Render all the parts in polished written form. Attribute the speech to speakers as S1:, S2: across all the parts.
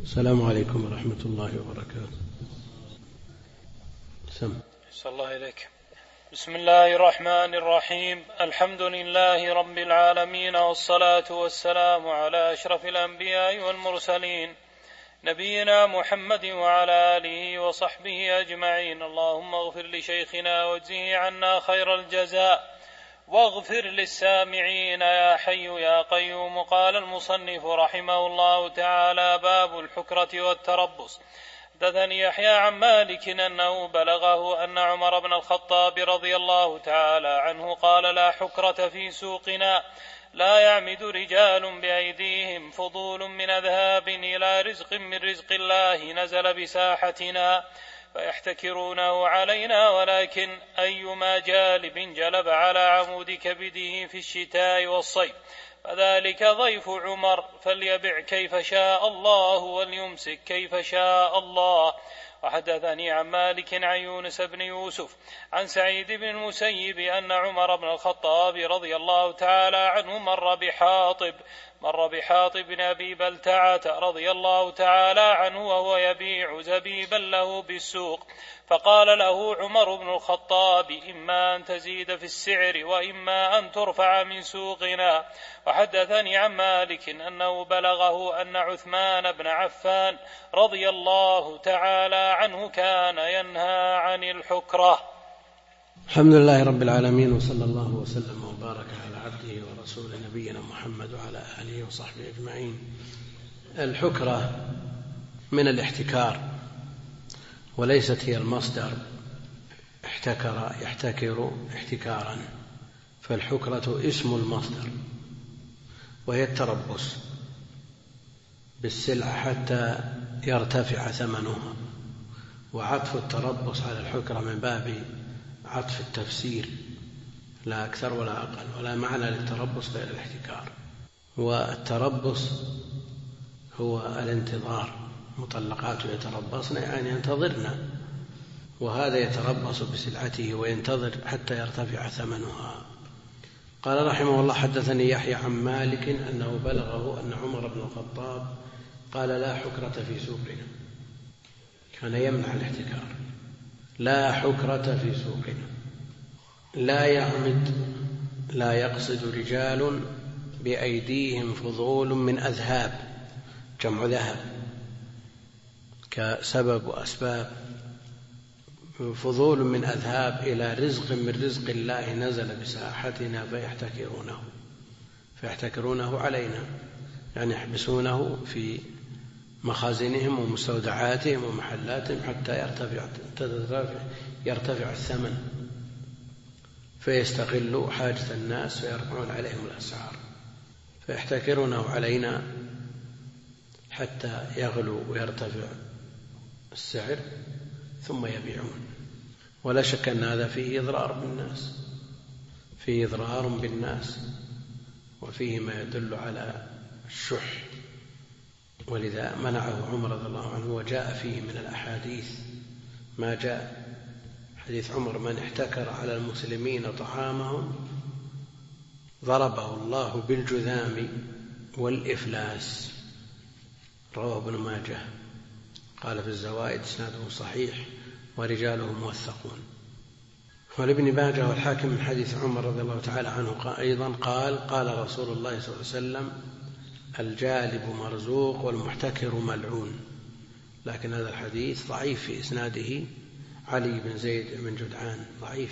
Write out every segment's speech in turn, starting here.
S1: السلام عليكم ورحمة الله وبركاته.
S2: صلى الله عليك. بسم الله الرحمن الرحيم. الحمد لله رب العالمين، والصلاة والسلام على أشرف الأنبياء والمرسلين، نبينا محمد وعلى آله وصحبه أجمعين. اللهم اغفر لشيخنا واجزه عنا خير الجزاء، واغفر للسامعين يا حي يا قيوم. قال المصنف رحمه الله تعالى: باب الحكرة والتربص. حدثني يحيى عن مالك أنه بلغه أن عمر بن الخطاب رضي الله تعالى عنه قال: لا حكرة في سوقنا، لا يعمد رجال بأيديهم فضول من أذهاب إلى رزق من رزق الله نزل بساحتنا فيحتكرونه علينا، ولكن أيما جالب جلب على عمود كبده في الشتاء والصيف فذلك ضيف عمر، فليبع كيف شاء الله وليمسك كيف شاء الله. وحدثني عن مالك عن يونس بن يوسف عن سعيد بن المسيب أن عمر بن الخطاب رضي الله تعالى عنه مر بحاطب بن أبي بلتعة رضي الله تعالى عنه وهو يبيع زبيبا له بالسوق، فقال له عمر بن الخطاب: إما أن تزيد في السعر وإما أن ترفع من سوقنا. وحدثني عن مالك أنه بلغه أن عثمان بن عفان رضي الله تعالى عنه كان ينهى عن الحكرة.
S1: الحمد لله رب العالمين، وصلى الله وسلم وبارك على عبده ورسوله نبينا محمد وعلى آله وصحبه أجمعين. الحكرة من الاحتكار، وليست هي المصدر احتكر يحتكر احتكارا، فالحكرة اسم المصدر، وهي التربص بالسلعة حتى يرتفع ثمنها. وعطف التربص على الحكرة من باب عطف التفسير، لا أكثر ولا أقل، ولا معنى للتربص غير الاحتكار. والتربص هو الانتظار، مطلقات يتربصن يعني ينتظرن، وهذا يتربص بسلعته وينتظر حتى يرتفع ثمنها. قال رحمه الله: حدثني يحيى عن مالك أنه بلغه أن عمر بن الخطاب قال: لا حكرة في سوقنا، كان يمنع الاحتكار. لا حكرة في سوقنا، لا يعمد، لا يقصد رجال بأيديهم فضول من أذهاب، جمع ذهب، كسبب وأسباب. فضول من أذهاب إلى رزق من رزق الله نزل بساحتنا فيحتكرونه علينا، يعني يحبسونه في مخازنهم ومستودعاتهم ومحلاتهم حتى يرتفع الثمن، فيستغلوا حاجة الناس ويرفعون عليهم الأسعار، فيحتكرونه علينا حتى يغلو ويرتفع السعر ثم يبيعون. ولا شك أن هذا فيه إضرار بالناس، وفيه ما يدل على الشح، ولذا منعه عمر رضي الله عنه. وجاء فيه من الأحاديث ما جاء حديث عمر: من احتكر على المسلمين طعامهم ضربه الله بالجذام والإفلاس. رواه ابن ماجه، قال في الزوائد: إسناده صحيح ورجاله موثقون. ولابن ماجه والحاكم من حديث عمر رضي الله تعالى عنه أيضا قال رسول الله صلى الله عليه وسلم: الجالب مرزوق والمحتكر ملعون. لكن هذا الحديث ضعيف، في إسناده علي بن زيد بن جدعان ضعيف.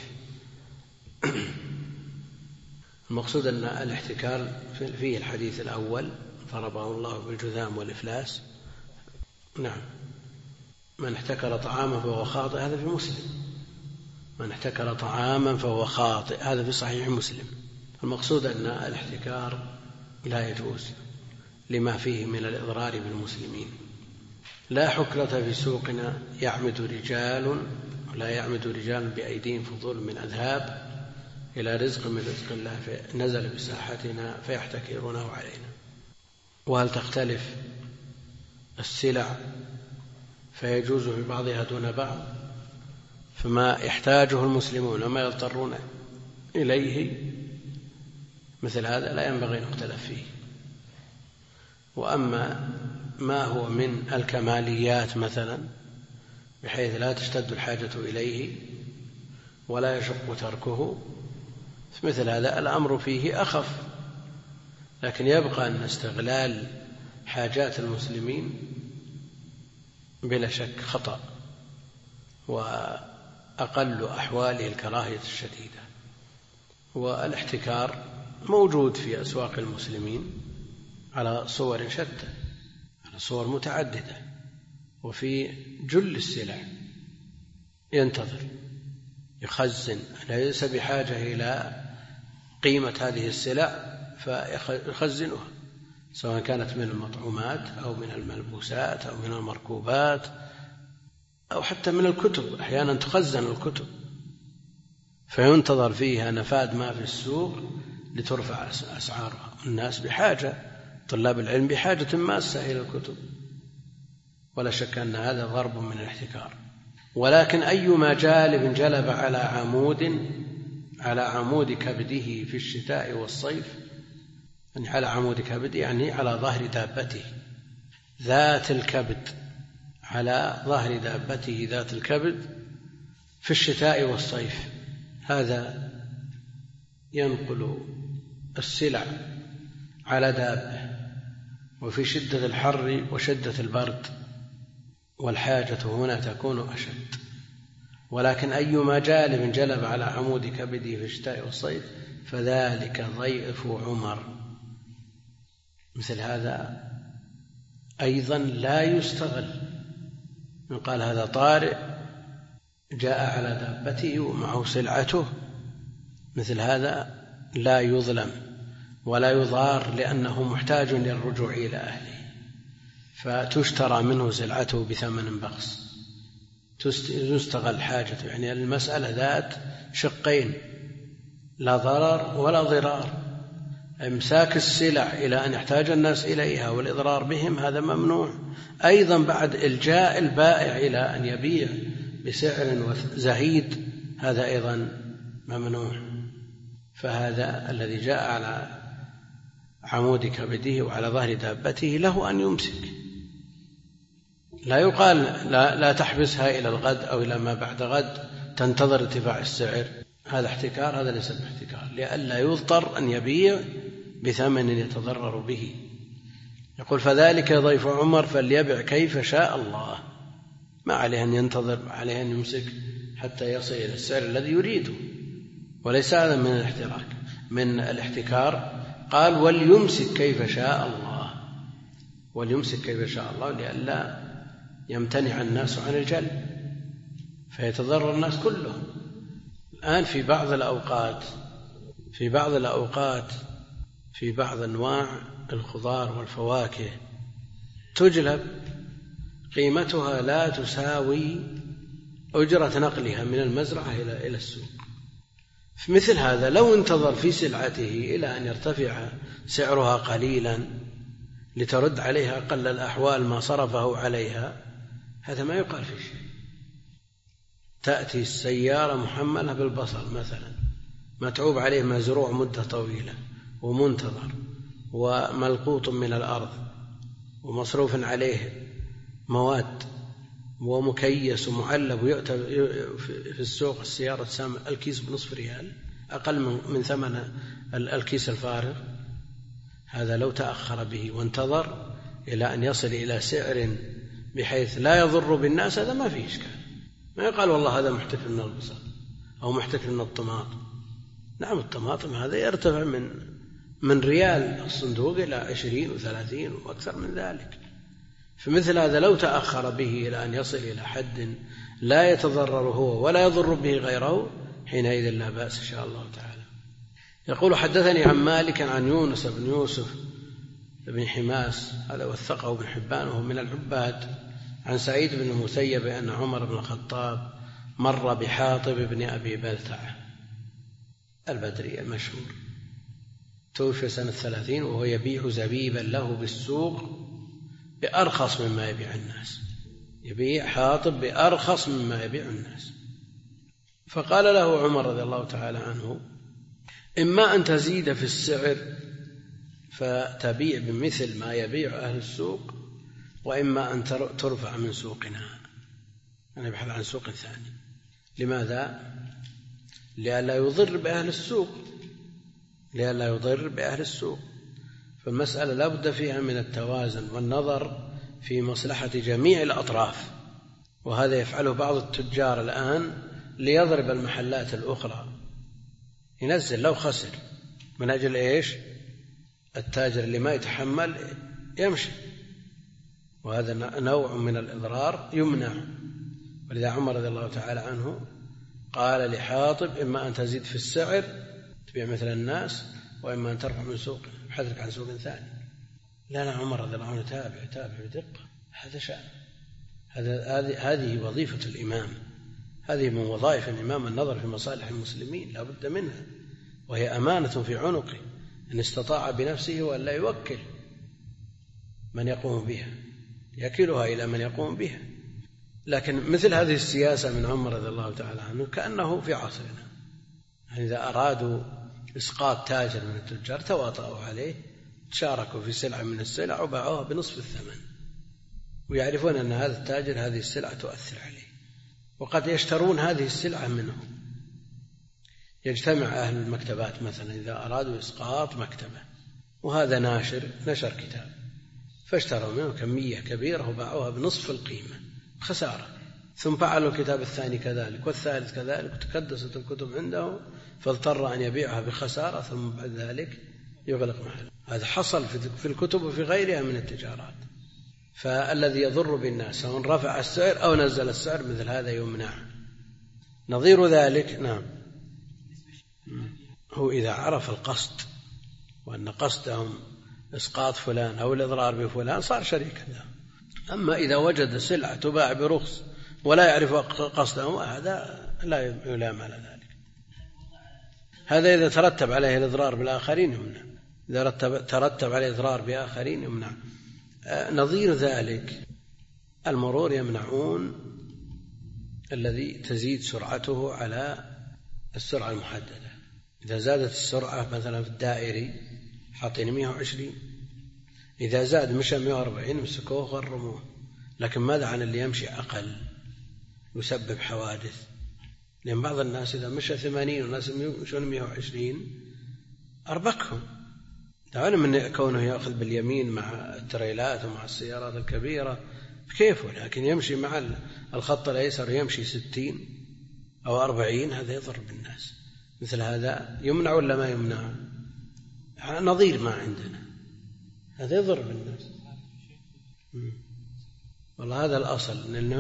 S1: المقصود أن الاحتكار فيه الحديث الأول: ضربه الله بالجذام والإفلاس. نعم، من احتكر طعاما فهو خاطئ، هذا في مسلم. من احتكر طعاما فهو خاطئ، هذا في صحيح مسلم. المقصود أن الاحتكار لا يجوز لما فيه من الإضرار بالمسلمين. لا حكرة في سوقنا، لا يعمد رجال بأيديهم فضول من أذهاب إلى رزق من رزق الله نزل بساحتنا فيحتكرونه علينا. وهل تختلف السلع فيجوز في بعضها دون بعض؟ فما يحتاجه المسلمون وما يضطرون إليه مثل هذا لا ينبغي أن نختلف فيه. وأما ما هو من الكماليات مثلا بحيث لا تشتد الحاجة إليه ولا يشق تركه، مثل هذا الأمر فيه أخف. لكن يبقى أن استغلال حاجات المسلمين بلا شك خطأ، وأقل أحواله الكراهية الشديدة. والاحتكار موجود في أسواق المسلمين على صور شتى، على صور متعددة، وفي جل السلع ينتظر يخزن، ليس بحاجة إلى قيمة هذه السلع فيخزنها، سواء كانت من المطعومات أو من الملبوسات أو من المركوبات أو حتى من الكتب. أحيانا تخزن الكتب فينتظر فيها نفاد ما في السوق لترفع أسعارها. الناس بحاجة، طلاب العلم بحاجة ماسة إلى الكتب، ولا شك أن هذا ضرب من الاحتكار. ولكن أيما جالب جلب على عمود كبده في الشتاء والصيف، يعني على عمود كبده يعني على ظهر دابته ذات الكبد، على ظهر دابته ذات الكبد في الشتاء والصيف، هذا ينقل السلع على دابه وفي شدة الحر وشدة البرد، والحاجة هنا تكون أشد. ولكن أيما جالب جلب على عمود كبده في الشتاء والصيف فذلك ضيف عمر. مثل هذا أيضا لا يستغل، من قال هذا طارئ جاء على دابته ومعه سلعته، مثل هذا لا يظلم ولا يضار، لأنه محتاج للرجوع إلى أهله، فتشترى منه سلعته بثمن بخس، تستغل حاجته. يعني المسألة ذات شقين، لا ضرر ولا ضرار. امساك السلع إلى أن يحتاج الناس إليها والإضرار بهم هذا ممنوع، أيضا بعد إلجاء البائع إلى أن يبيع بسعر زهيد هذا أيضا ممنوع. فهذا الذي جاء على عمود كبده وعلى ظهر دابته له أن يمسك، لا يقال لا تحبسها إلى الغد أو إلى ما بعد غد تنتظر ارتفاع السعر، هذا احتكار، هذا ليس باحتكار، لئلا يضطر أن يبيع بثمن يتضرر به. يقول فذلك ضيف عمر فليبع كيف شاء الله، ما عليه أن ينتظر، عليه أن يمسك حتى يصل إلى السعر الذي يريده، وليس هذا من الاحتكار. قال وليمسك كيف شاء الله، وليمسك كيف شاء الله لئلا يمتنع الناس عن الجلب فيتضرر الناس كلهم. الآن في بعض الأوقات في بعض أنواع الخضار والفواكه تجلب قيمتها لا تساوي أجرة نقلها من المزرعة إلى السوق. في مثل هذا لو انتظر في سلعته إلى أن يرتفع سعرها قليلا لترد عليها أقل الأحوال ما صرفه عليها، هذا ما يقال في شيء. تأتي السيارة محملة بالبصل مثلا، متعوب عليه مزروع مدة طويلة ومنتظر وملقوط من الأرض ومصروف عليه مواد ومكيس ومعلب، ويؤتى في السوق السيارة سامة الكيس بنصف ريال، أقل من ثمن الكيس الفارغ. هذا لو تأخر به وانتظر إلى أن يصل إلى سعر بحيث لا يضر بالناس، هذا ما فيه إشكال. ما يقال والله هذا محتكر من البصل أو محتكر من الطماطم. نعم الطماطم هذا يرتفع من ريال الصندوق إلى 20 و30 وأكثر من ذلك. فمثل هذا لو تأخر به إلى أن يصل إلى حد لا يتضرر هو ولا يضر به غيره، حينئذ لا بأس إن شاء الله تعالى. يقول حدثني عن مالك عن يونس بن يوسف بن حماس، هذا وثقه ابن حبان وهو من العباد، عن سعيد بن المسيب أن عمر بن الخطاب مر بحاطب بن أبي بلتعة البدري المشهور، توفي سنة 30 وهو يبيع زبيبا له بالسوق بأرخص مما يبيع الناس، يبيع حاطب بأرخص مما يبيع الناس. فقال له عمر رضي الله تعالى عنه إما أن تزيد في السعر فتبيع بمثل ما يبيع أهل السوق، وإما أن ترفع من سوقنا، أنا بحث عن سوق ثاني. لماذا؟ لئلا يضر بأهل السوق، فالمسألة لا بد فيها من التوازن والنظر في مصلحة جميع الأطراف، وهذا يفعله بعض التجار الآن ليضرب المحلات الأخرى، ينزل لو خسر من أجل إيش؟ التاجر اللي ما يتحمل يمشي، وهذا نوع من الإضرار يمنع. ولذا عمر رضي الله تعالى عنه قال لحاطب: إما أن تزيد في السعر تبيع مثل الناس، وإما أن ترفع من سوق بحذرك عن سوق ثاني. لا عمر رضي الله عنه تابع بدقة، هذا شأن، هذه وظيفة الإمام، هذه من وظائف الإمام النظر في مصالح المسلمين، لا بد منها، وهي أمانة في عنقه إن استطاع بنفسه وأن لا يوكل من يقوم بها، يكلها إلى من يقوم بها. لكن مثل هذه السياسة من عمر رضي الله تعالى عنه كأنه في عصرنا، يعني إذا أرادوا إسقاط تاجر من التجار تواطؤوا عليه، تشاركوا في سلعة من السلع وباعوها بنصف الثمن، ويعرفون أن هذا التاجر هذه السلعة تؤثر عليه، وقد يشترون هذه السلعة منه. يجتمع أهل المكتبات مثلا إذا أرادوا إسقاط مكتبة، وهذا نشر كتاب، فاشتروا منه كمية كبيرة وباعوها بنصف القيمة، خسارة. ثم فعلوا الكتاب الثاني كذلك والثالث كذلك، وتكدست الكتب عنده، فاضطر أن يبيعها بخسارة، ثم بعد ذلك يغلق محله. هذا حصل في الكتب وفي غيرها من التجارات. فالذي يضر بالناس سواء رفع السعر أو نزل السعر مثل هذا يمنع. نظير ذلك نعم، هو إذا عرف القصد وأن قصدهم إسقاط فلان أو الإضرار بفلان صار شريكا له. أما إذا وجد سلعة تباع برخص ولا يعرف قصدهم، هذا لا يلام على ذلك. هذا إذا ترتب عليه الإضرار بالآخرين يمنع، إذا ترتب عليه إضرار بآخرين يمنع. نظير ذلك المرور يمنعون الذي تزيد سرعته على السرعة المحددة. إذا زادت السرعة مثلا في الدائري حاطين 120، إذا زاد مشى 140 مسكوه غرموه. لكن ماذا عن اللي يمشي أقل يسبب حوادث؟ لأن بعض الناس إذا مشى 80 والناس يمشون 120 أربكهم، تعلم من كونه يأخذ باليمين مع التريلات ومع السيارات الكبيرة كيفه، لكن يمشي مع الخط الأيسر يمشي 60 أو 40، هذا يضر بالناس. مثل هذا يمنع ولا ما يمنع؟ نظير ما عندنا، هذا يضر بالناس. والله هذا الأصل، لأنه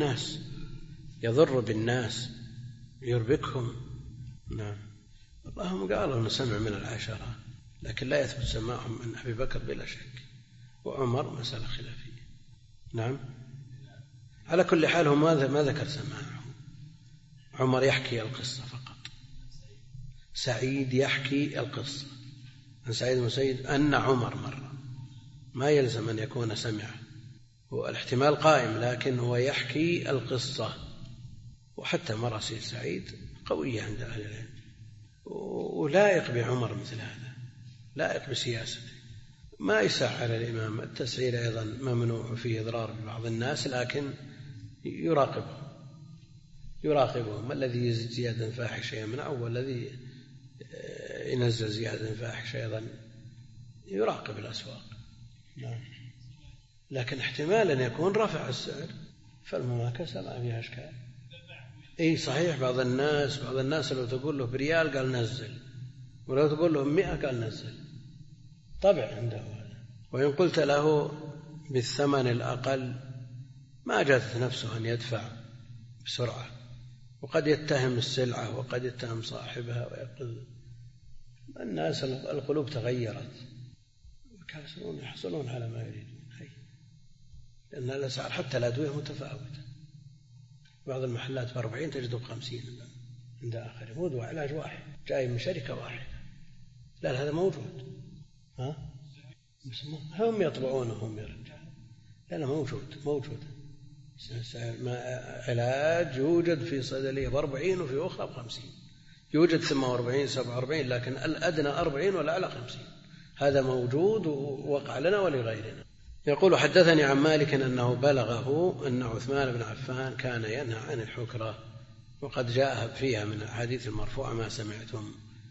S1: يضر بالناس يربكهم. نعم، اللهم قالوا نسمع من العشرة، لكن لا يثبت سماعهم من أبي بكر بلا شك، وعمر مسألة خلافية. نعم، على كل حال هو ما ذكر سماعه، عمر يحكي القصة فقط، سعيد يحكي القصة عن سعيد بن سيد أن عمر مرة، ما يلزم أن يكون سمع، هو الاحتمال قائم، لكن هو يحكي القصة. وحتى مراسيل سعيد قوية عند أهل العلم، ولائق بعمر مثل هذا، لائق بسياسته. ما يسع على الإمام، التسعير أيضا ممنوع فيه إضرار ببعض الناس، لكن يراقبهم، الذي يزيد زيادة فاحشة يمنع، والذي ينزل زيادة فاحشة أيضا يراقب الأسواق. نعم، لكن احتمال أن يكون رفع السعر، فالمماكسة ما فيها إشكال. إيه صحيح، بعض الناس لو تقول له بريال قال نزل، ولو تقول له 100 قال نزل، طبع عنده هذا. وإن قلت له بالثمن الأقل ما جاءت نفسه أن يدفع بسرعة، وقد يتهم السلعة وقد يتهم صاحبها ويقول الناس القلوب تغيرت، يحصلون على ما يريدون، لأن الأسعار حتى الأدوية متفاوتة، بعض المحلات ب40 تجده ب50 عند آخر، مو علاج واحد جاي من شركة واحدة، لا هذا موجود. هم يطبعونهم يا رجال، لا موجود علاج يوجد في صيدلية ب40 وفي أخرى ب50، يوجد 48 47، لكن الأدنى 40 والأعلى 50. هذا موجود ووقع لنا ولغيرنا. يقول حدثني عن مالك أنه بلغه أن عثمان بن عفان كان ينهى عن الحكرة، وقد جاء فيها من الأحاديث المرفوعة ما سمعتم.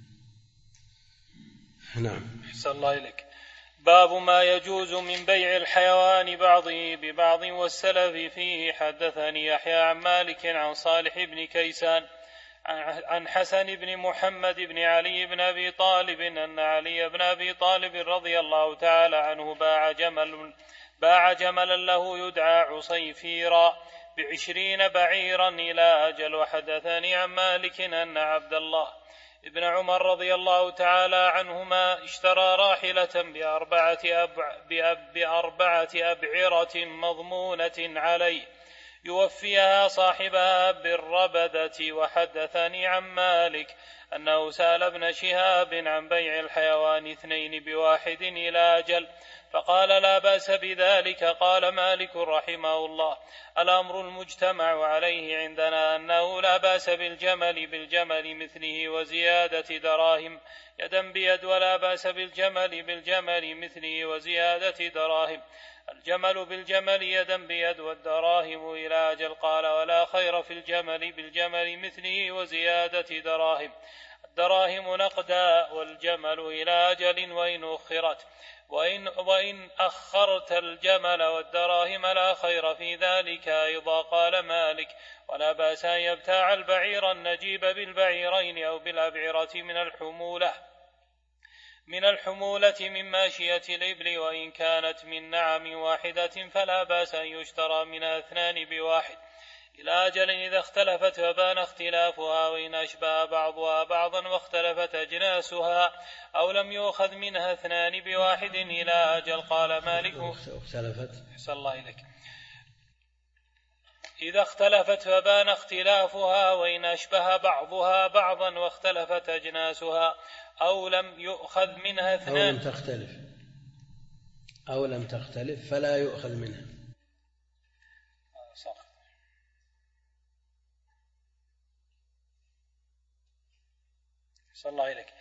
S1: نعم.
S2: أحسن الله إليك. باب ما يجوز من بيع الحيوان بعضه ببعض والسلف فيه. حدثني يحيى عن مالك عن صالح بن كيسان عن حسن بن محمد بن علي بن أبي طالب أن علي بن أبي طالب رضي الله تعالى عنه باع جملا له يدعى عصيفيرا ب20 بعيرا إلى أجل. وحدثني عن مالك أن عبد الله ابن عمر رضي الله تعالى عنهما اشترى راحلة بأربعة أبعرة مضمونة عليه يوفيها صاحبها بالربذة. وحدثني عن مالك أنه سأل ابن شهاب عن بيع الحيوان 2 بواحد إلى أجل فقال لا بأس بذلك. قال مالك رحمه الله الأمر المجتمع عليه عندنا أنه لا بأس بالجمل مثله وزيادة دراهم يدا بيد، ولا بأس بالجمل مثله وزيادة دراهم، الجمل بالجمل يدا بيد والدراهم إلى أجل. قال ولا خير في بالجمل مثله وزيادة دراهم، الدراهم نقدا والجمل إلى أجل وإن أخرت، وإن أخرت الجمل والدراهم لا خير في ذلك أيضا. قال مالك ولا بأس أن يبتاع البعير النجيب بالبعيرين أو بالأبعرة من الحمولة من ماشية الإبل، وإن كانت من نعم واحدة فلا بأس أن يشترى منها 2 بواحد إلى أجل إذا اختلفت فبان اختلافها، وإن أشبه بعضها بعضا واختلفت أجناسها أو لم يؤخذ منها 2 بواحد إلى أجل. قال مالك أحسن الله إليك. إذا اختلفت فبان اختلافها، وإن أشبه بعضها بعضا واختلفت أجناسها أو لم يؤخذ منها 2
S1: أو لم تختلف فلا يؤخذ منها.
S2: صلى الله إليك.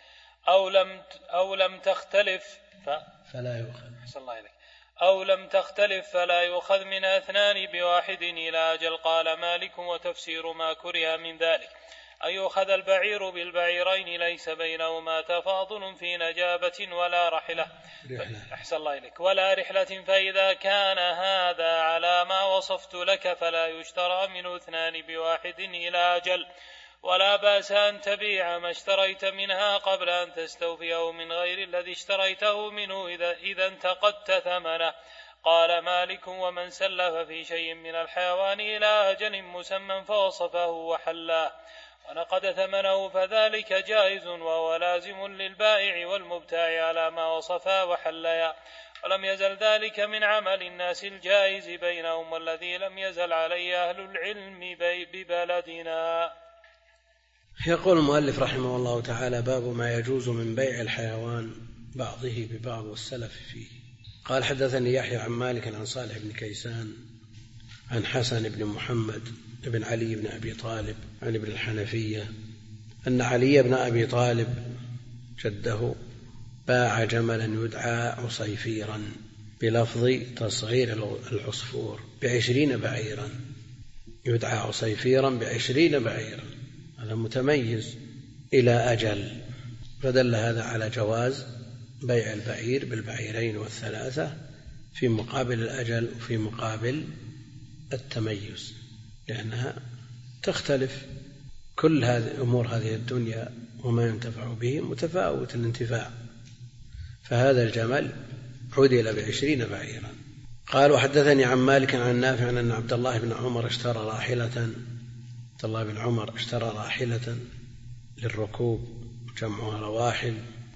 S2: أو لم تختلف
S1: فلا يؤخذ.
S2: صلى الله إليك. أو لم تختلف فلا يؤخذ منها 2 بواحد إلى أجل. قال مالك وتفسير ما كره من ذلك أن يؤخذ البعير بالبعيرين ليس بينهما تفاضل في نجابة ولا رحلة. أحسن الله إليك. ولا رحلة، فإذا كان هذا على ما وصفت لك فلا يشترى منه 2 بواحد إلى أجل. ولا بأس أن تبيع ما اشتريت منها قبل أن تستوفيه من غير الذي اشتريته منه إذا انتقدت ثمنه. قال مالك ومن سلف في شيء من الحيوان إلى أجل مسمى فوصفه وحلاه ونقد ثمنه فذلك جائز، وهو لازم للبائع والمبتاع على ما وصفا وحليا، ولم يزل ذلك من عمل الناس الجائز بينهم والذي لم يزل عليه أهل العلم ببلدنا.
S1: يقول المؤلف رحمه الله تعالى باب ما يجوز من بيع الحيوان بعضه ببعض والسلف فيه. قال حدثني يحيى عن مالك عن صالح بن كيسان عن حسن بن محمد بن علي بن أبي طالب عن ابن الحنفية أن علي بن أبي طالب جده باع جملا يدعى عصيفيرا بلفظ تصغير العصفور 20 بعيرا، يدعى عصيفيرا 20 بعيرا، هذا متميز إلى أجل، فدل هذا على جواز بيع البعير بالبعيرين والثلاثة في مقابل الأجل وفي مقابل التميز، لأنها تختلف. كل هذه أمور هذه الدنيا وما ينتفع به متفاوت الانتفاع، فهذا الجمل عدل 20 بعيرا. قال وحدثني عن مالك عن نافع أن عبد الله بن عمر اشترى راحلة للركوب جمعها رواحل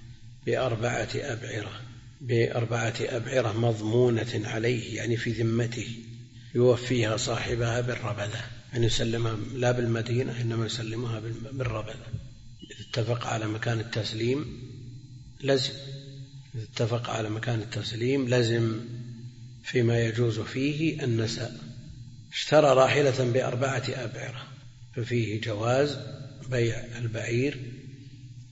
S1: بأربعة أبعرة مضمونة عليه، يعني في ذمته، يوفيها صاحبها بالربذة، يعني يسلمها لا بالمدينة إنما يسلمها بالربذة. إذا اتفق على مكان التسليم لزم فيما يجوز فيه النساء. اشترى راحلة ب4 أبعرة، ففيه جواز بيع البعير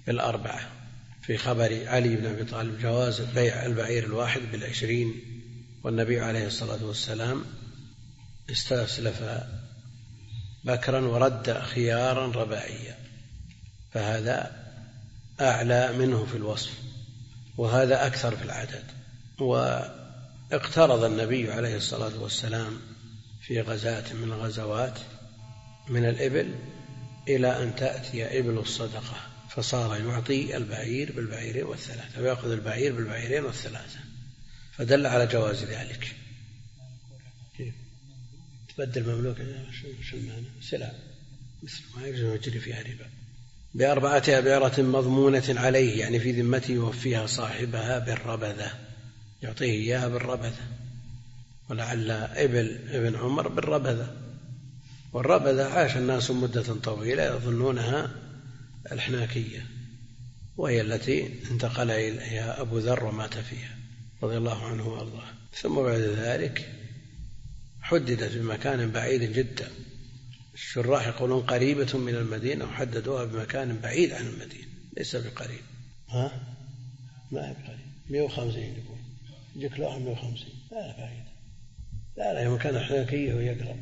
S1: بالأربعة. في خبر علي بن أبي طالب جواز بيع البعير الواحد 20 والنبي عليه الصلاة والسلام استسلف بكرا ورد خيارا رباعيا، فهذا أعلى منه في الوصف وهذا أكثر في العدد. واقترض النبي عليه الصلاة والسلام في غزاة من الغزوات من الإبل إلى أن تأتي إبل الصدقة، فصار يعطي البعير بالبعيرين والثلاثة ويأخذ البعير بالبعيرين والثلاثة، فدل على جواز ذلك. تبدل مملوك شو المعنى؟ سلع مثل ما يجري فيها ربا. ب4 أبعرة مضمونة عليه، يعني في ذمته يوفيها صاحبها بالربذة، يعطيه إياها بالربذة، ولعل ابن عمر بالربذة. والربذة عاش الناس مدة طويلة يظنونها الحناكية، وهي التي انتقل إليها أبو ذر ومات فيها رضي الله عنه وأرضاه. ثم بعد ذلك حددت بمكان بعيد جدا، الشراح يقولون قريبة من المدينة، وحددوها بمكان بعيد عن المدينة ليس بقريب. ما هي بقريب 150 يقول يجيك له 150 لا بعيد، لا مكان الحناكية ويقرب،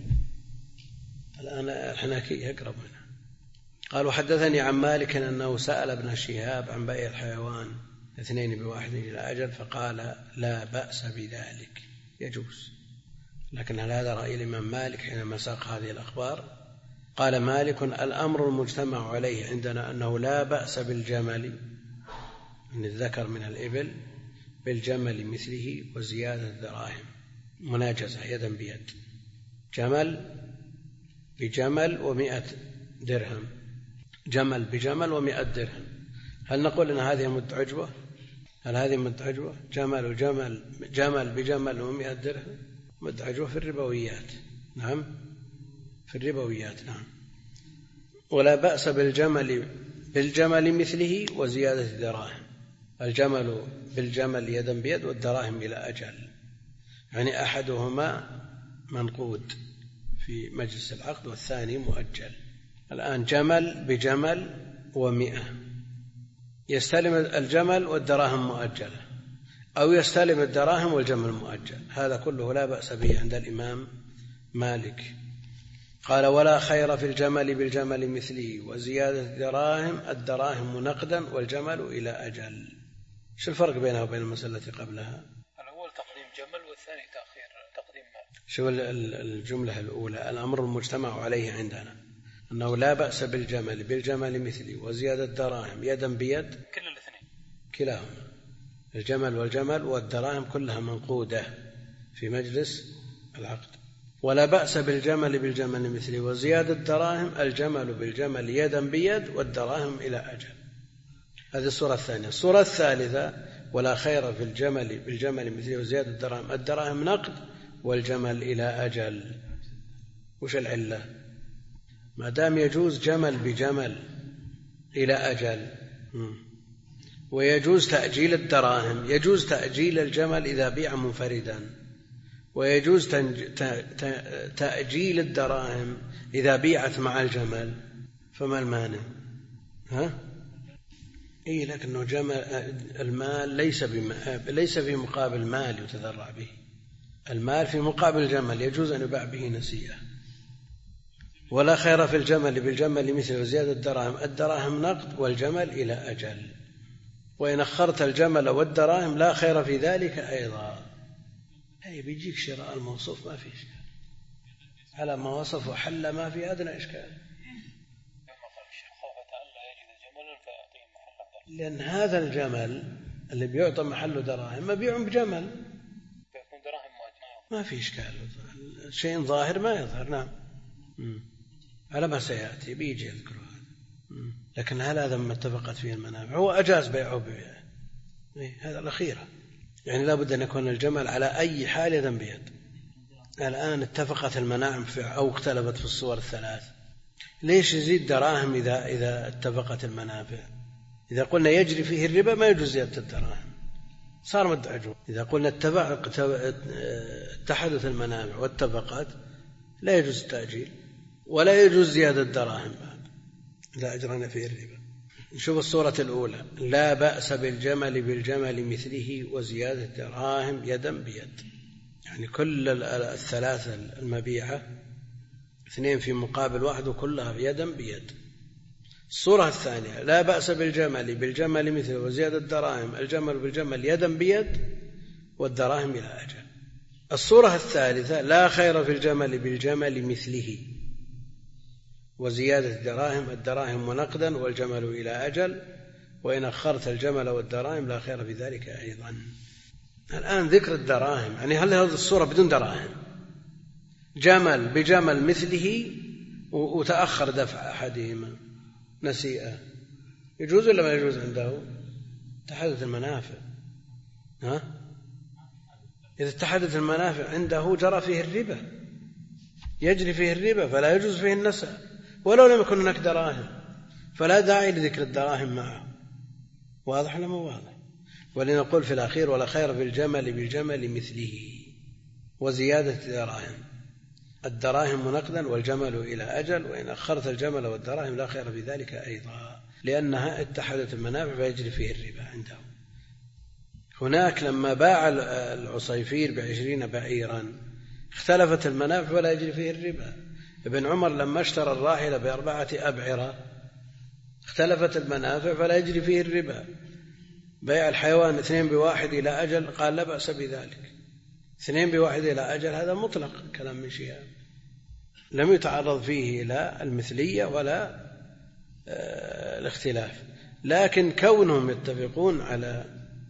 S1: الآن الحناكية يقرب منها. قال وحدثني عن مالك أنه سأل ابن شهاب عن بيع الحيوان 2 بواحد إلى أجل، فقال لا بأس بذلك يجوز. لكن هل هذا رأي الإمام مالك حينما ساق هذه الأخبار؟ قال مالك الأمر المجتمع عليه عندنا أنه لا بأس بالجمل من الذكر من الإبل بالجمل مثله وزيادة الدراهم مناجزة يدا بيد، جمل بجمل 100 درهم، جمل بجمل 100 درهم. هل نقول أن هذه مد عجوة؟ هل هذه مد عجوة؟ جمل بجمل 100 درهم مد عجوة في الربويات. نعم في الربويات. نعم. ولا بأس بالجمل مثله وزيادة الدراهم، الجمل بالجمل يدا بيد والدراهم إلى أجل، يعني أحدهما منقود في مجلس العقد والثاني مؤجل. الآن جمل بجمل 100، يستلم الجمل والدراهم مؤجلة، أو يستلم الدراهم والجمل مؤجل، هذا كله لا بأس به عند الإمام مالك. قال ولا خير في الجمل بالجمل مثله وزيادة الدراهم نقدا والجمل إلى أجل. شو الفرق بينها وبين المسألة التي قبلها؟
S2: الأول تقديم جمل والثاني تقديم مال.
S1: شو الجملة الأولى؟ الأمر المجتمع عليه عندنا أنه لا بأس بالجمل بالجمل مثله وزيادة الدراهم يدا بيد،
S2: كل الاثنين
S1: كلاهما، الجمل والجمل والدراهم كلها منقودة في مجلس العقد. ولا بأس بالجمل بالجمل مثله وزيادة الدراهم الجمل بالجمل يدا بيد والدراهم إلى أجل. هذه الصورة الثانية. الصورة الثالثة ولا خير في الجمل بالجمل مثله وزيادة الدراهم نقد والجمل إلى أجل. وش العلة؟ ما دام يجوز جمل بجمل إلى أجل ويجوز تأجيل الدراهم، يجوز تأجيل الجمل إذا بيع منفردا، ويجوز تأجيل الدراهم إذا بيعت مع الجمل، فما المانع؟ لكنه المال ليس في مقابل مال يتذرع به، المال في مقابل الجمل يجوز أن يباع به نسيئة. ولا خير في الجمل بالجمل مثل زيادة الدراهم نقد والجمل إلى أجل. وإن أخرت الجمل والدراهم لا خير في ذلك أيضا. بيجيك شراء الموصوف ما في إشكال، على ما وصف وحل ما في أدنى إشكال، لأن هذا الجمل اللي بيعطى محله دراهم مبيع بجمل، ما في إشكال، شيء ظاهر ما يظهر. نعم على ما سيأتي بيجي يذكر هذا. لكن هل هذا ما اتفقت فيه المنافع؟ هو أجاز بيعه ببيعه، هذا الأخيرة، يعني لا بد أن يكون الجمل على أي حال يدا بيد. الآن اتفقت المنافع أو اختلفت في الصور الثلاث، ليش يزيد دراهم إذا اتفقت المنافع؟ إذا قلنا يجري فيه الربا ما يجوز زيادة الدراهم، صار مد عجوة. إذا قلنا اتحدث المنافع واتفقت لا يجوز التأجيل ولا يجوز زيادة الدراهم بعد إذا أجرنا فيه الربا. نشوف الصورة الأولى. لا بأس بالجمل بالجمل مثله وزيادة الدراهم يدا بيد. يعني كل الثلاثة المبيعة 2 في مقابل 1 وكلها يدا بيد. الصورة الثانية لا بأس بالجمل مثله وزيادة الدراهم، الجمل بالجمل يدا بيد والدراهم إلى أجل. الصورة الثالثة لا خير في الجمل بالجمل مثله وزيادة الدراهم ونقدا والجمل إلى أجل، وإن أخرت الجمل والدراهم لا خير في ذلك أيضا. الآن ذكر الدراهم، يعني هل هذه الصورة بدون دراهم؟ جمل بجمل مثله وتأخر دفع أحدهما نسيئة، يجوز ولا ما يجوز عنده؟ تحدث المنافع. إذا اتحدت المنافع عنده جرى فيه الربا، يجري فيه الربا، فلا يجوز فيه النسأ ولو لم يكن هناك دراهم، فلا داعي لذكر الدراهم معه. واضح ولا مو واضح؟ ولنقول في الأخير ولا خير في الجمل بالجمل مثله وزيادة الدراهم نقدا والجمل إلى أجل، وإن أخرت الجمل والدراهم لا خير في ذلك أيضا، لأنها اتحدت المنافع فيجري فيه الربا عنده. هناك لما باع العصيفير ب20 بعيرا اختلفت المنافع ولا يجري فيه الربا. ابن عمر لما اشترى الراحلة ب4 أبعرة اختلفت المنافع فلا يجري فيه الربا. بيع الحيوان 2 ب1 إلى أجل قال لا بأس بذلك. 2 ب1 إلى أجل هذا مطلق كلام من شيئا، لم يتعرض فيه لا المثلية ولا الاختلاف. لكن كونهم يتفقون على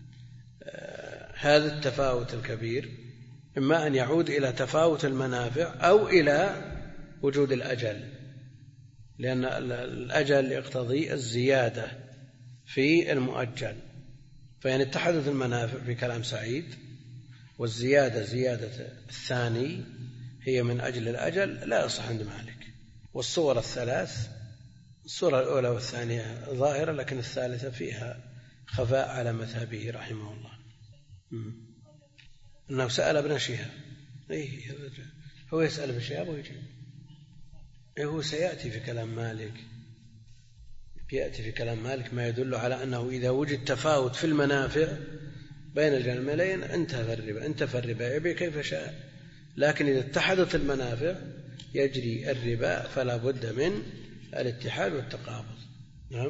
S1: هذا التفاوت الكبير إما أن يعود إلى تفاوت المنافع أو إلى وجود الأجل، لأن الأجل يقتضي الزيادة في المؤجل، فإن اتحدت المنافع في كلام سعيد والزيادة زيادة الثاني هي من أجل الأجل لا يصح عند مالك. والصور الثلاث، الصورة الأولى والثانية ظاهرة، لكن الثالثة فيها خفاء على مذهبه رحمه الله. أنه سأل ابن شهاب، هو يسأل ابن شهاب ويجيب. هو سيأتي في كلام مالك، يأتي في كلام مالك ما يدل على أنه إذا وجد تفاوت في المنافع بين الجملين انتفى الربا يبيع كيف شاء. لكن إذا اتحدت المنافع يجري الربا، فلا بد من الاتحاد والتقابض. نعم،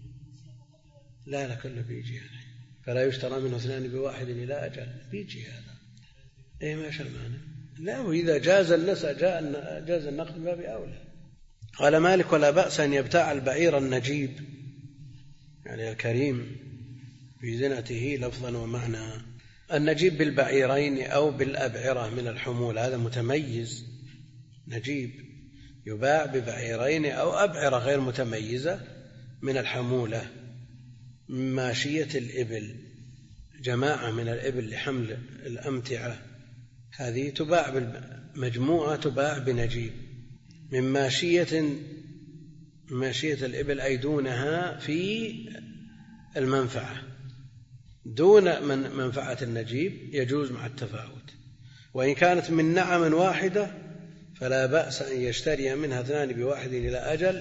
S1: لا كله بيجي يعني. فلا يشترى منه 2 ب1 إلى أجل، بيجي هذا. ما شاء المعنى. لا، وإذا جاز النسأ جاز النقد باب أولى. قال مالك ولا بأس أن يبتاع البعير النجيب، يعني الكريم في زنته لفظا ومعنى. النجيب بالبعيرين أو بالأبعرة من الحمول، هذا متميز. نجيب يباع ببعيرين أو أبعرة غير متميزة من الحمولة، من ماشية الإبل، جماعة من الإبل لحمل الأمتعة، هذه تباع بالمجموعة، تباع بنجيب. من ماشية الإبل أي دونها في المنفعة، دون منفعة النجيب يجوز مع التفاوت. وإن كانت من نعم واحدة فلا بأس أن يشتري منها 2 ب1 إلى أجل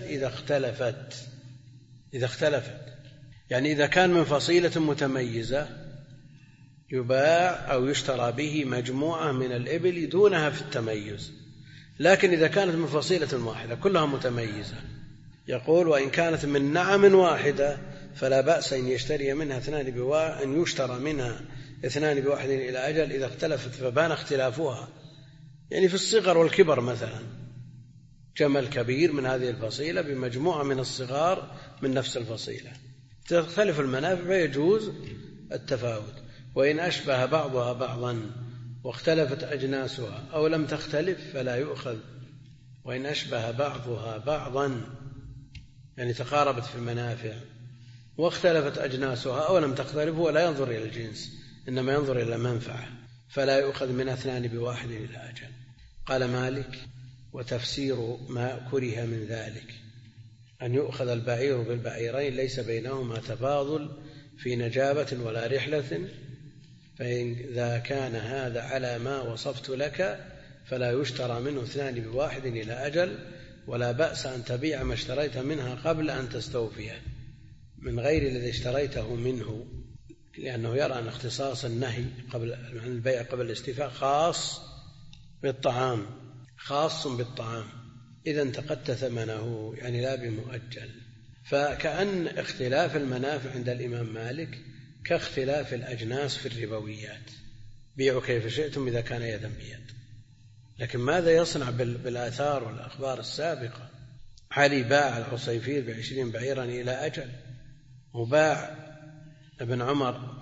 S1: إذا اختلفت. يعني إذا كان من فصيلة متميزة يباع أو يشترى به مجموعة من الإبل دونها في التميز. لكن إذا كانت من فصيلة واحدة كلها متميزة، يقول وإن كانت من نعم واحدة فلا بأس أن يشتري منها 2 ب1، أن يشترى منها 2 ب1 إلى أجل إذا اختلفت فبان اختلافها. يعني في الصغر والكبر مثلا، جمل كبير من هذه الفصيلة بمجموعة من الصغار من نفس الفصيلة، تختلف المنافع فيجوز التفاوت. وإن أشبه بعضها بعضا واختلفت أجناسها أو لم تختلف فلا يؤخذ. وإن أشبه بعضها بعضا يعني تقاربت في المنافع واختلفت أجناسها أو لم تختلف، ولا ينظر إلى الجنس إنما ينظر إلى المنفعة، فلا يؤخذ من 2 ب1 إلى أجل. قال مالك وتفسير ما كره من ذلك أن يؤخذ البعير بالبعيرين ليس بينهما تفاضل في نجابة ولا رحلة، فإذا كان هذا على ما وصفت لك فلا يشترى منه 2 ب1 إلى أجل، ولا بأس أن تبيع ما اشتريت منها قبل أن تستوفيه من غير الذي اشتريته منه. لأنه يرى أن اختصاص النهي عن البيع قبل الاستيفاء خاص بالطعام، خاص بالطعام إذا انتقدت ثمنه، يعني لا بمؤجل. فكأن اختلاف المنافع عند الإمام مالك كاختلاف الأجناس في الربويات، بيعوا كيف شئتم إذا كان يدا بيد. لكن ماذا يصنع بالآثار والأخبار السابقة؟ علي باع العصيفير ب20 بعيرا إلى أجل، وباع ابن عمر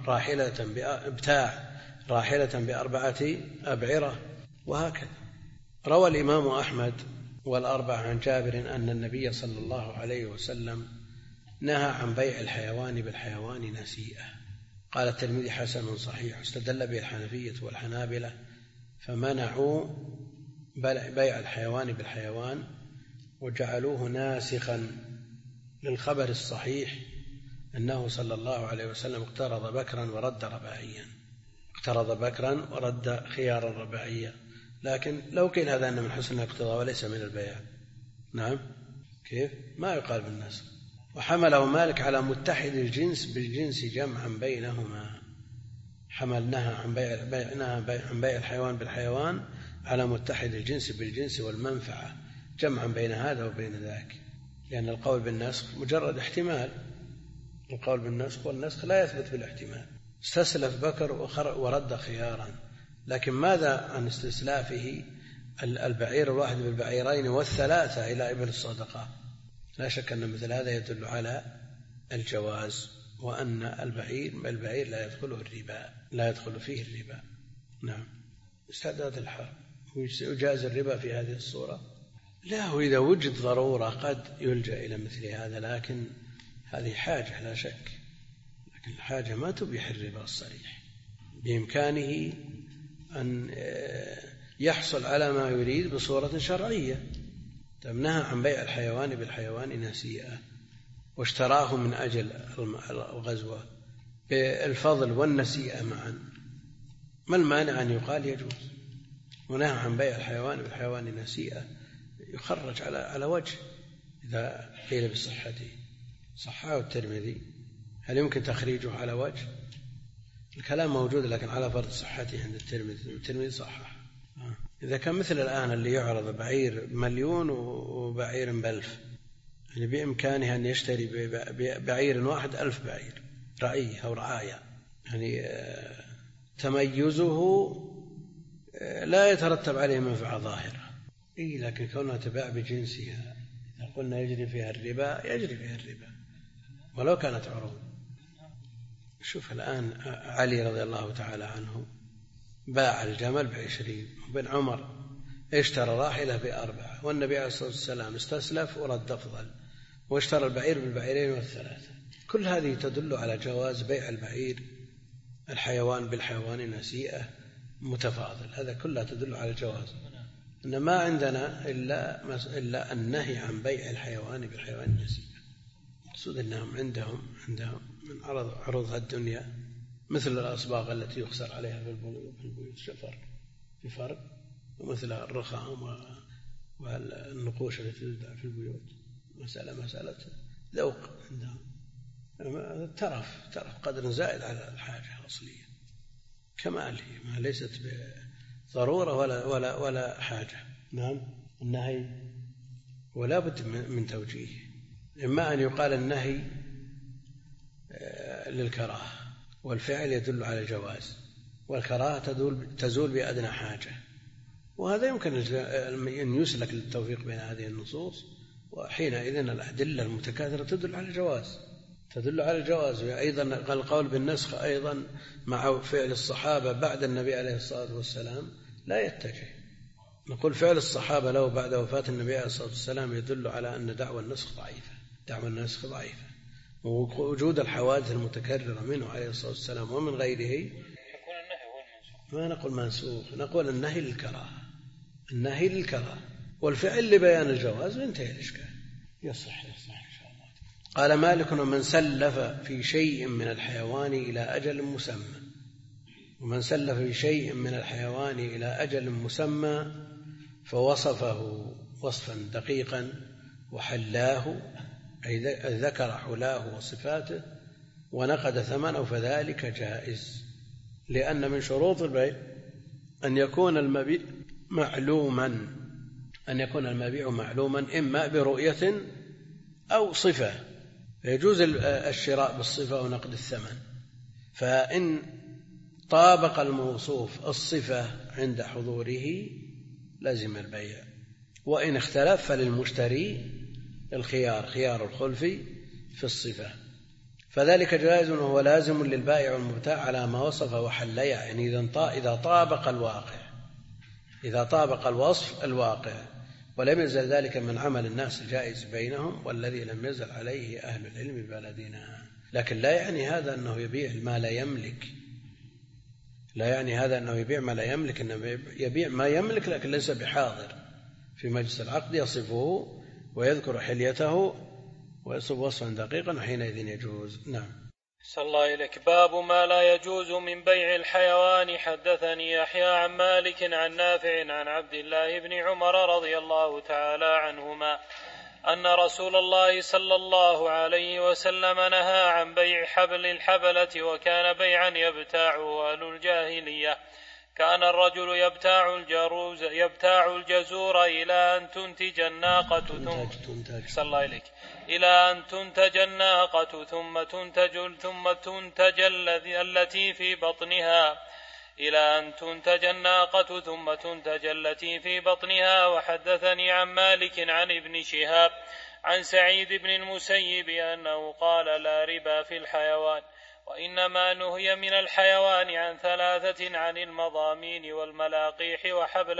S1: ابتاع راحلة ب4 أبعرة، وهكذا. روى الإمام أحمد والأربعة عن جابر أن النبي صلى الله عليه وسلم نهى عن بيع الحيوان بالحيوان نسيئة. قال الترمذي حسن صحيح، استدل به الحنفية والحنابلة فمنعوا بيع الحيوان بالحيوان وجعلوه ناسخا للخبر الصحيح أنه صلى الله عليه وسلم اقترض بكرا ورد رباعيا، اقترض بكرا ورد خيارا رباعيا. لكن لو قيل هذا أن من حسن الاقتضاء وليس من البيع، نعم، كيف؟ ما يقال بالنسخ. وحمله مالك على متحد الجنس بالجنس جمعا بينهما، حملناها عن بيع الحيوان بالحيوان على متحد الجنس بالجنس والمنفعة جمعا بين هذا وبين ذاك، لأن القول بالنسخ مجرد احتمال، القول بالنسخ والنسخ لا يثبت بالاحتمال. استسلف بكر ورد خيارا، لكن ماذا عن استسلافه البعير الواحد بالبعيرين والثلاثة إلى إبل الصدقة؟ لا شك أن مثل هذا يدل على الجواز، وأن البعير لا يدخله الربا، لا يدخل فيه الربا. نعم. استعداد الحرب يجاز الربا في هذه الصورة؟ لا، وإذا وجد ضرورة قد يلجأ إلى مثل هذا، لكن هذه حاجة لا شك، لكن الحاجة ما تبيح الربا الصريح. بإمكانه أن يحصل على ما يريد بصورة شرعية. نهى عن بيع الحيوان بالحيوان نسيئة واشتراه من أجل الغزوة بالفضل والنسيئة معا، ما المانع أن يقال يجوز؟ ونهى عن بيع الحيوان بالحيوان نسيئة يخرج على وجه إذا قيل بصحته، صححه الترمذي، هل يمكن تخريجه على وجه؟ الكلام موجود لكن على فرض صحته عند الترمذي صحح. إذا كان مثل الآن اللي يعرض بعير 1,000,000 وبعير ب1000، يعني بإمكانه أن يشتري بعير واحد 1000 بعير رعية أو رعاية، يعني تميزه لا يترتب عليه منفعة ظاهرة، لكن كونها تباع بجنسها إذا قلنا يجري فيها الربا يجري فيها الربا ولو كانت عروض. شوف الآن علي رضي الله تعالى عنه باع الجمل ب20، وابن عمر اشترى راحلة ب4، والنبي عليه الصلاة والسلام استسلف ورد أفضل، واشترى البعير بالبعيرين والثلاثة. كل هذه تدل على جواز بيع البعير الحيوان بالحيوان نسيئة متفاضل، هذا كلها تدل على الجواز. إن ما عندنا إلا النهي عن بيع الحيوان بالحيوان نسيئة. مقصود أنهم عندهم من عروض الدنيا مثل الأصباغ التي يخسر عليها في البيوت، في فرق، ومثل الرخام والنقوش التي تزرع في البيوت، مسألة ذوق عندهم، ترف قدر زائد على الحاجة الأصلية، كمال هي ما ليست بضرورة ولا حاجة. نعم. النهي ولا بد من توجيه، إما أن يقال النهي للكراهة، والفعل يدل على الجواز، والكراهة تزول بأدنى حاجة، وهذا يمكن أن يسلك للتوفيق بين هذه النصوص، وحينئذ الأدلة المتكاثرة تدل على الجواز. أيضا القول بالنسخ أيضا مع فعل الصحابة بعد النبي عليه الصلاة والسلام لا يتجه. نقول فعل الصحابة له بعد وفاة النبي عليه الصلاة والسلام يدل على أن دعوى النسخ ضعيفة، ووجود الحوادث المتكررة منه عليه الصلاة والسلام ومن غيره ما نقول منسوخ، نقول النهي للكراهة والفعل لبيان الجواز، وانتهي الإشكال. يصح إن شاء الله. قال مالك: ومن سلف في شيء من الحيوان إلى أجل مسمى، ومن سلف في شيء من الحيوان إلى أجل مسمى فوصفه وصفا دقيقا وحلاه، أي ذكر حلاه وصفاته، ونقد ثمنه فذلك جائز، لأن من شروط البيع أن يكون المبيع معلوما إما برؤية أو صفة، فيجوز الشراء بالصفة ونقد الثمن. فإن طابق الموصوف الصفة عند حضوره لزم البيع، وإن اختلف فللمشتري الخيار، خيار الخلف في الصفة، فذلك جائز وهو لازم للبائع والمبتاع على ما وصف وحليا، يعني إذا طابق الوصف الواقع ولم يزل ذلك من عمل الناس جائز بينهم والذي لم يزل عليه أهل العلم ببلدنا. لكن لا يعني هذا أنه يبيع ما لا يملك، إنما يبيع ما يملك لكن ليس بحاضر في مجلس العقد، يصفه ويذكر حليته ويصف وصفا دقيقا وحينئذ يجوز. نعم.
S2: صلى الله إليك. باب ما لا يجوز من بيع الحيوان. حدثني يحيى عن مالك عن نافع عن عبد الله بن عمر رضي الله تعالى عنهما أن رسول الله صلى الله عليه وسلم نهى عن بيع حبل الحبلة، وكان بيعا يبتاعه أهل الجاهلية. كان الرجل يبتاع الجزور إلى أن تنتج الناقة ثم تنتج التي في بطنها. وحدثني عن مالك عن ابن شهاب عن سعيد بن المسيب أنه قال: لا ربا في الحيوان، وإنما نهي من الحيوان عن 3: عن المضامين والملاقيح وحبل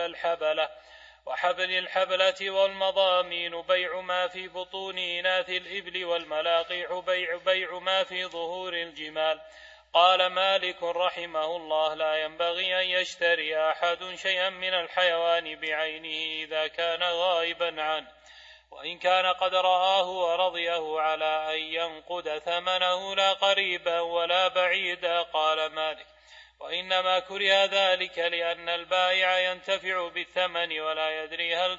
S2: الحبلة والمضامين بيع ما في بطون إناث الإبل، والملاقيح بيع ما في ظهور الجمال. قال مالك رحمه الله: لا ينبغي أن يشتري أحد شيئا من الحيوان بعينه إذا كان غائبا عنه، وإن كان قد رآه ورضيه، على أن ينقد ثمنه لا قريبا ولا بعيدا. قال مالك: وإنما كره ذلك لأن البائع ينتفع بالثمن ولا يدري هل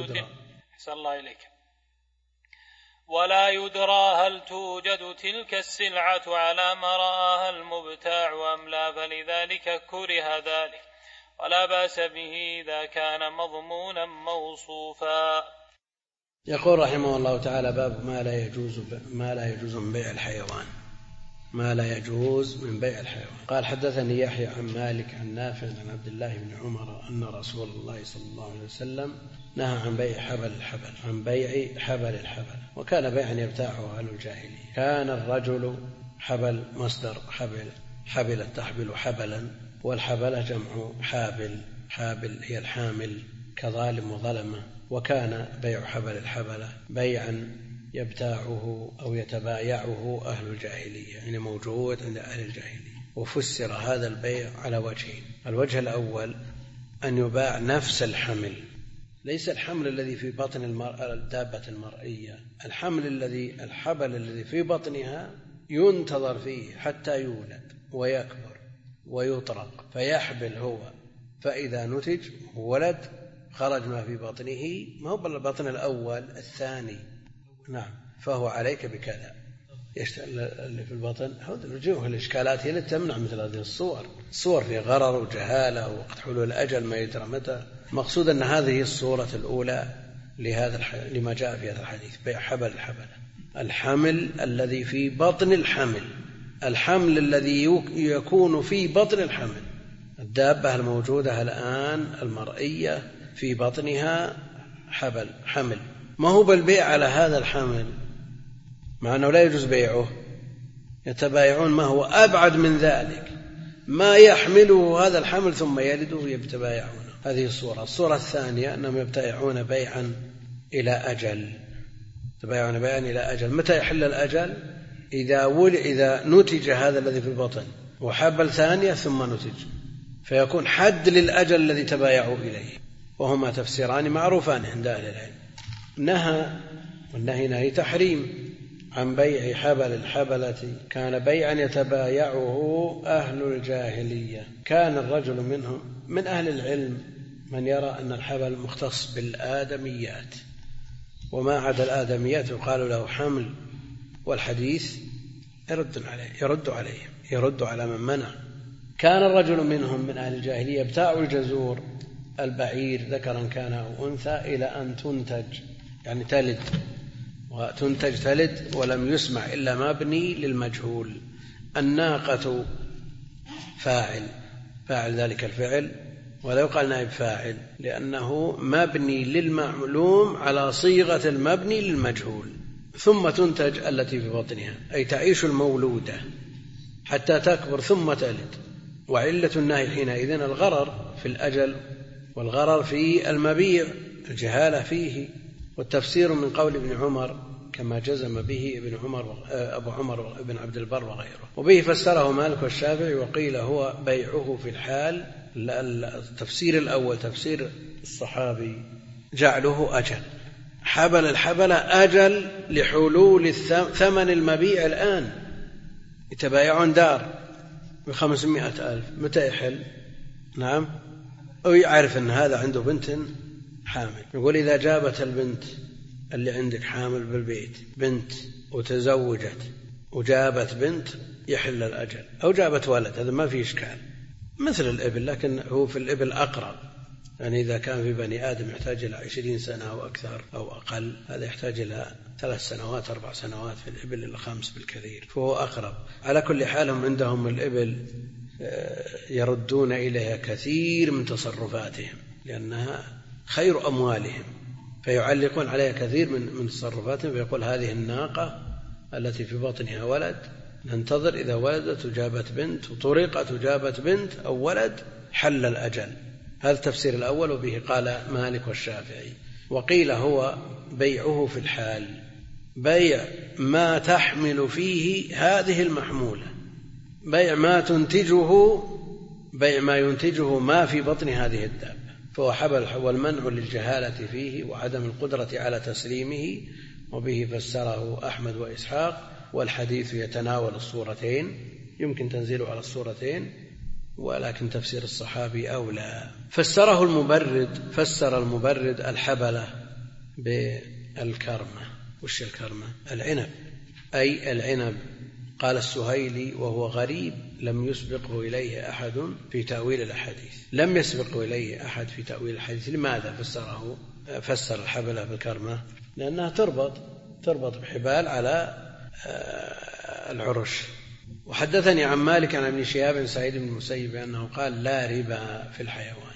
S2: توجد تلك السلعة على ما رآها المبتاع أم لا، فلذلك كره ذلك، ولا بأس به إذا كان مضمونا موصوفا.
S1: يقول رحمه الله تعالى: باب ما لا يجوز من بيع الحيوان. قال: حدثني يحيى عن مالك عن نافع عن عبد الله بن عمر أن رسول الله صلى الله عليه وسلم نهى عن بيع حبل الحبل، وكان بيعا يبتاعه أهل الجاهلية. كان الرجل حبل مصدر حبل تحبل حبلا، والحبلة جمع حابل هي الحامل كظالم وظلمة. وكان بيع حبل الحبلة بيعا يبتاعه أو يتبايعه أهل الجاهلية، يعني موجود عند أهل الجاهلية. وفسر هذا البيع على وجهين: الوجه الأول أن يباع نفس الحمل، ليس الحمل الذي في بطن الدابة المرئية، الحبل الذي في بطنها ينتظر فيه حتى يولد ويكبر ويطرق فيحبل هو، فإذا نتج ولد خرج ما في بطنه، ما هو بالبطن الأول الثاني. نعم. فهو عليك بكذا اللي في البطن. وجوه الإشكالات هي التي تمنع مثل هذه الصور في غرر وجهالة ووقت حلول الأجل ما يدرى متى. مقصود أن هذه الصورة الأولى لما جاء في هذا الحديث: بيع حبل الحبلة، الحمل الذي في بطن الحمل الذي يكون في بطن الحمل، الدابة الموجودة الآن المرئية في بطنها حمل، ما هو بالبيع على هذا الحمل، مع أنه لا يجوز بيعه. يتبايعون ما هو أبعد من ذلك، ما يحمله هذا الحمل ثم يلده يتبايعون. هذه الصورة الثانية أنهم يبتايعون بيعا إلى أجل. متى يحل الأجل؟ إذا نتج هذا الذي في البطن وحبل ثانية ثم نتج، فيكون حد للأجل الذي تبايعوا إليه. وهما تفسيران معروفان عند أهل العلم. والنهي نهي تحريم عن بيع حبل الحبلة، كان بيعا يتبايعه أهل الجاهلية. كان الرجل منهم من أهل العلم من يرى أن الحبل مختص بالآدميات، وما عدا الآدميات يقال له حمل. والحديث يرد على من منع. كان الرجل منهم من أهل الجاهلية يبتاع الجزور البعير ذكرا كان أو أنثى إلى أن تنتج، يعني تلد، وتنتج تلد، ولم يسمع إلا مبني للمجهول. الناقة فاعل ذلك الفعل، ولا يقال نائب فاعل، لأنه مبني للمعلوم على صيغة المبني للمجهول. ثم تنتج التي في بطنها، أي تعيش المولودة حتى تكبر ثم تلد. وعلة النهي حينئذ الغرر في الأجل والغرر في المبيع، الجهالة فيه. والتفسير من قول ابن عمر كما جزم به أبو عمر بن عبد البر وغيره. وبه فسره مالك والشافعي، وقيل هو بيعه في الحال. التفسير الأول تفسير الصحابي جعله أجل، حبل الحبل أجل لحلول ثمن المبيع الآن. يتبايعون دار ب500,000، متى يحل؟ نعم، أو يعرف أن هذا عنده بنت حامل، يقول إذا جابت البنت اللي عندك حامل بالبيت بنت وتزوجت وجابت بنت يحل الأجل، أو جابت ولد، هذا ما في إشكال، مثل الإبل، لكن هو في الإبل أقرب. يعني إذا كان في بني آدم يحتاج إلى 20 سنة أو أكثر أو أقل، هذا يحتاج إلى 3 سنوات 4 سنوات، في الإبل إلى 5 بالكثير، فهو أقرب. على كل حال هم عندهم الإبل يردون إليها كثير من تصرفاتهم لأنها خير أموالهم، فيعلقون عليها كثير من تصرفاتهم، فيقول هذه الناقة التي في بطنها ولد ننتظر إذا ولدت وجابت بنت وطريقت وجابت بنت أو ولد حل الأجل. هذا التفسير الأول، وبه قال مالك والشافعي. وقيل هو بيعه في الحال، بيع ما تحمل فيه هذه المحمولة، بيع ما ينتجه ما في بطن هذه الدابة، فهو حبل، والمنع للجهالة فيه وعدم القدرة على تسليمه. وبه فسره أحمد وإسحاق. والحديث يتناول الصورتين، يمكن تنزيله على الصورتين، ولكن تفسير الصحابي أولى. فسر المبرد الحبلة بالكرمة. وش الكرمة؟ العنب، أي العنب. قال السهيلي وهو غريب لم يسبقه إليه أحد في تأويل الحديث. لماذا فسر الحبلة بالكرمة؟ لأنها تربط بحبال على العرش. وحدثني عن مالك عن ابن شهاب سعيد بن المسيب أنه قال لا ربا في الحيوان.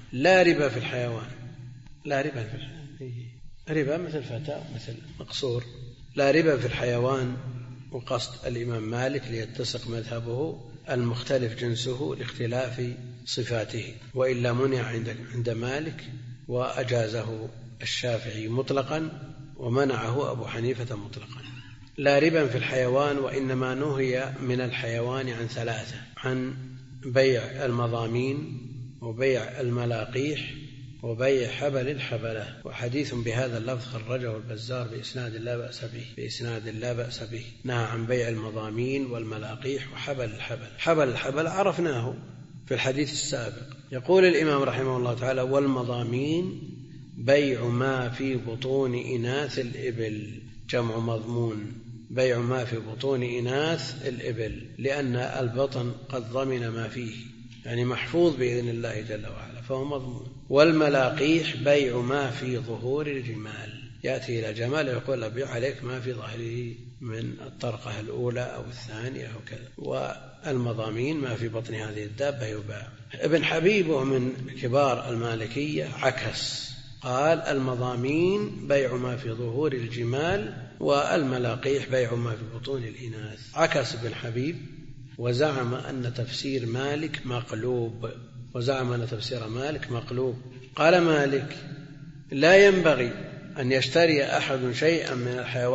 S1: ربا مثل فتاة مثل مقصور. لا ربا في الحيوان، وقصد الإمام مالك ليتسق مذهبه المختلف جنسه لاختلاف صفاته، وإلا منع عند مالك، وأجازه الشافعي مطلقا ومنعه أبو حنيفة مطلقا. لا ربا في الحيوان، وإنما نهي من الحيوان عن 3: عن بيع المضامين، وبيع الملاقيح، وبيع حبل الحبلة. وحديث بهذا اللفظ خرجه البزار بإسناد لا بأس به. نهى عن بيع المضامين والملاقيح وحبل الحبل. حبل الحبل عرفناه في الحديث السابق. يقول الإمام رحمه الله تعالى: والمضامين بيع ما في بطون إناث الإبل، جمع مضمون، بيع ما في بطون إناث الإبل، لأن البطن قد ضمن ما فيه، يعني محفوظ بإذن الله جل وعلا، فهو مضمون. والملاقيح بيع ما في ظهور الجمال، يأتي إلى جمال يقول أبيع عليك ما في ظهره من الطرقة الأولى أو الثانية أو كذا. والمضامين ما في بطن هذه الدابة يباع. ابن حبيبه من كبار المالكية عكس، قال المضامين بيع ما في ظهور الجمال، والملاقيح بيع ما في بطون الإناث. عكس ابن حبيب وزعم أن تفسير مالك مقلوب. قال مالك: لا ينبغي أن يشتري أحد شيئا من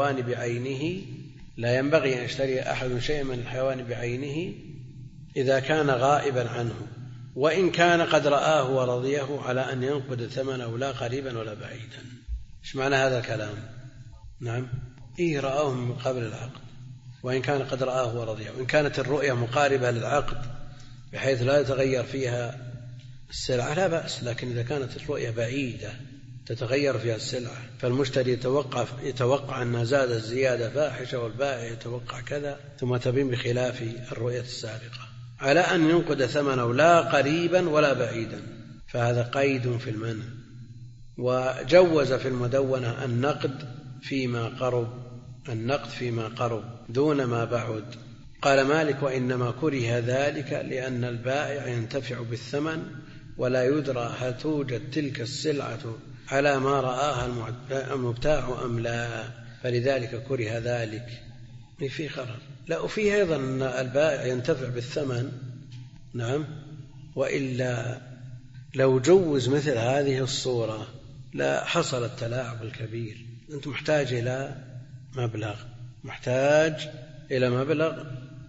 S1: الحيوان بعينه إذا كان غائبا عنه، وإن كان قد رآه ورضيه، على أن ينقد ثمنه لا قريبا ولا بعيدا. إيش معنى هذا الكلام؟ نعم، رآه من قبل العقد، وإن كان قد رآه ورضيه، وإن كانت الرؤية مقاربة للعقد بحيث لا يتغير فيها السلعة لا بأس، لكن إذا كانت الرؤية بعيدة تتغير فيها السلعة، فالمشتري يتوقع أن زاد الزيادة فاحشة، والبائع يتوقع كذا، ثم تبين بخلاف الرؤية السابقة، على أن ينقد ثمنه لا قريبا ولا بعيدا، فهذا قيد في المنع. وجوز في المدونة النقد فيما قرب دون ما بعد. قال مالك: وإنما كره ذلك لأن البائع ينتفع بالثمن ولا يدرى هل توجد تلك السلعة على ما رآها المبتاع أم لا، فلذلك كره ذلك. في خرر. لا، وفيه أيضا أن البائع ينتفع بالثمن، نعم، وإلا لو جوز مثل هذه الصورة لا حصل التلاعب الكبير. أنت محتاج إلى مبلغ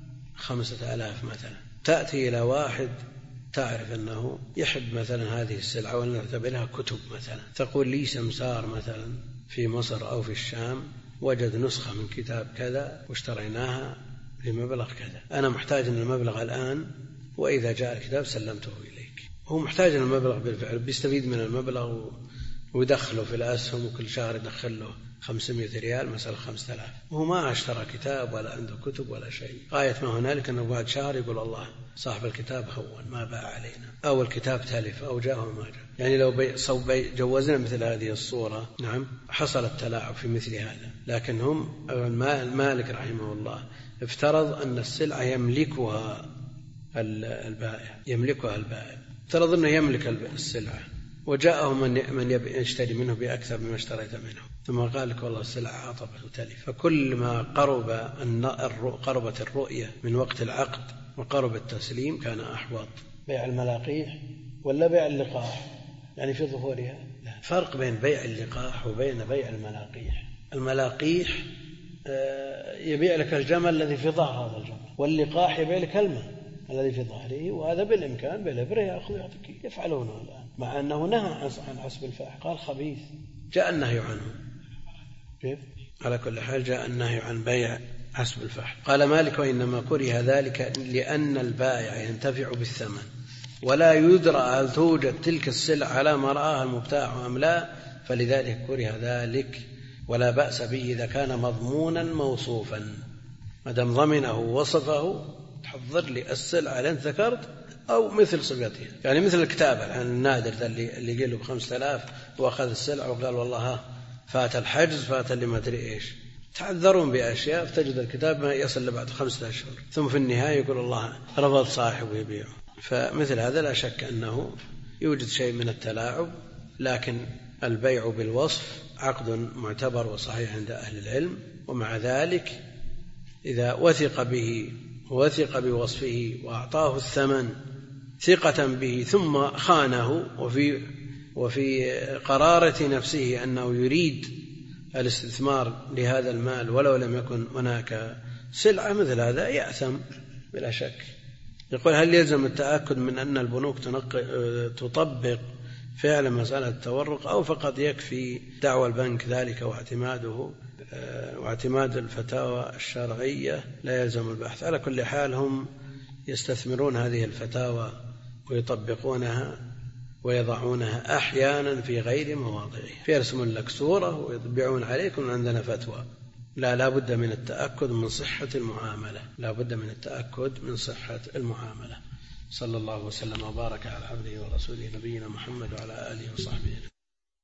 S1: 5000 مثلا، تأتي إلى واحد تعرف أنه يحب مثلا هذه السلعة ونعتبرها كتب مثلا، تقول لي سمسار مثلا في مصر أو في الشام وجد نسخة من كتاب كذا واشتريناها بمبلغ كذا، أنا محتاج من المبلغ الآن، وإذا جاء الكتاب سلمته إليك. هو محتاج من المبلغ بالفعل، بيستفيد من المبلغ ويدخله في الأسهم، وكل شهر يدخل له 500 ريال مثلا 5000، وهو ما اشترى كتاب ولا عنده كتب ولا شيء. غاية ما هنالك أنه بعد شهر يقول الله صاحب الكتاب هون ما باع علينا، أو الكتاب تلف أو جاء وما جاء. يعني لو جوزنا مثل هذه الصورة، نعم، حصل التلاعب في مثل هذا. لكن هم مالك رحمه الله افترض أن السلعة يملكها البائع، افترض أنه يملك السلعة، وجاءه من يشتري منه بأكثر مما اشتريت منه، ثم قال لك والله السلعة عطبت وتلف. فكل ما قربت الرؤية من وقت العقد وقرب التسليم كان أحوط. بيع الملاقيح ولا بيع اللقاح يعني في ظهورها؟ لا، فرق بين بيع اللقاح وبين بيع الملاقيح. الملاقيح يبيع لك الجمل الذي في ظهر هذا الجمل، واللقاح يبيع لك الماء الذي في ظهره، وهذا بالإمكان بالإبرة يأخذ يعطيك، يفعلونه الآن، مع أنه نهى عن حسب الفاحش، قال خبيث، جاء النهي عنه. كيف؟ على كل حال جاء النهي عن بيع حسب الفاحش. قال مالك: وإنما كره ذلك لأن البائع ينتفع بالثمن ولا يدرى هل توجد تلك السلع على ما رآها المبتاع أم لا، فلذلك كره ذلك، ولا بأس به إذا كان مضمونا موصوفا، ما دام ضمنه ووصفه. تحضر لي السلعة اللي أنت ذكرت أو مثل صفتها، يعني مثل الكتاب النادر اللي قال له ب5000 وأخذ السلعة وقال والله فات الحجز، فات اللي ما أدري إيش. تعذرون بأشياء فتجد الكتاب ما يصل لبعد 5 أشهر، ثم في النهاية يقول الله رفض صاحبه يبيعه. فمثل هذا لا شك أنه يوجد شيء من التلاعب، لكن البيع بالوصف عقد معتبر وصحيح عند أهل العلم. ومع ذلك إذا وثق بوصفه وأعطاه الثمن ثقة به ثم خانه وفي قرارة نفسه أنه يريد الاستثمار لهذا المال ولو لم يكن هناك سلعة، مثل هذا يأثم بلا شك. يقول: هل يلزم التأكد من أن البنوك تطبق فعل مسألة التورق، أو فقط يكفي دعوى البنك ذلك واعتماد الفتاوى الشرعية لا يلزم البحث؟ على كل حال هم يستثمرون هذه الفتاوى ويطبقونها ويضعونها أحيانا في غير مواضعها، فيرسمون لك صورة ويطبعون عليكم عندنا فتوى. لا بد من التأكد من صحة المعاملة. صلى الله وسلم وبارك على عبده ورسوله نبينا محمد وعلى آله وصحبه.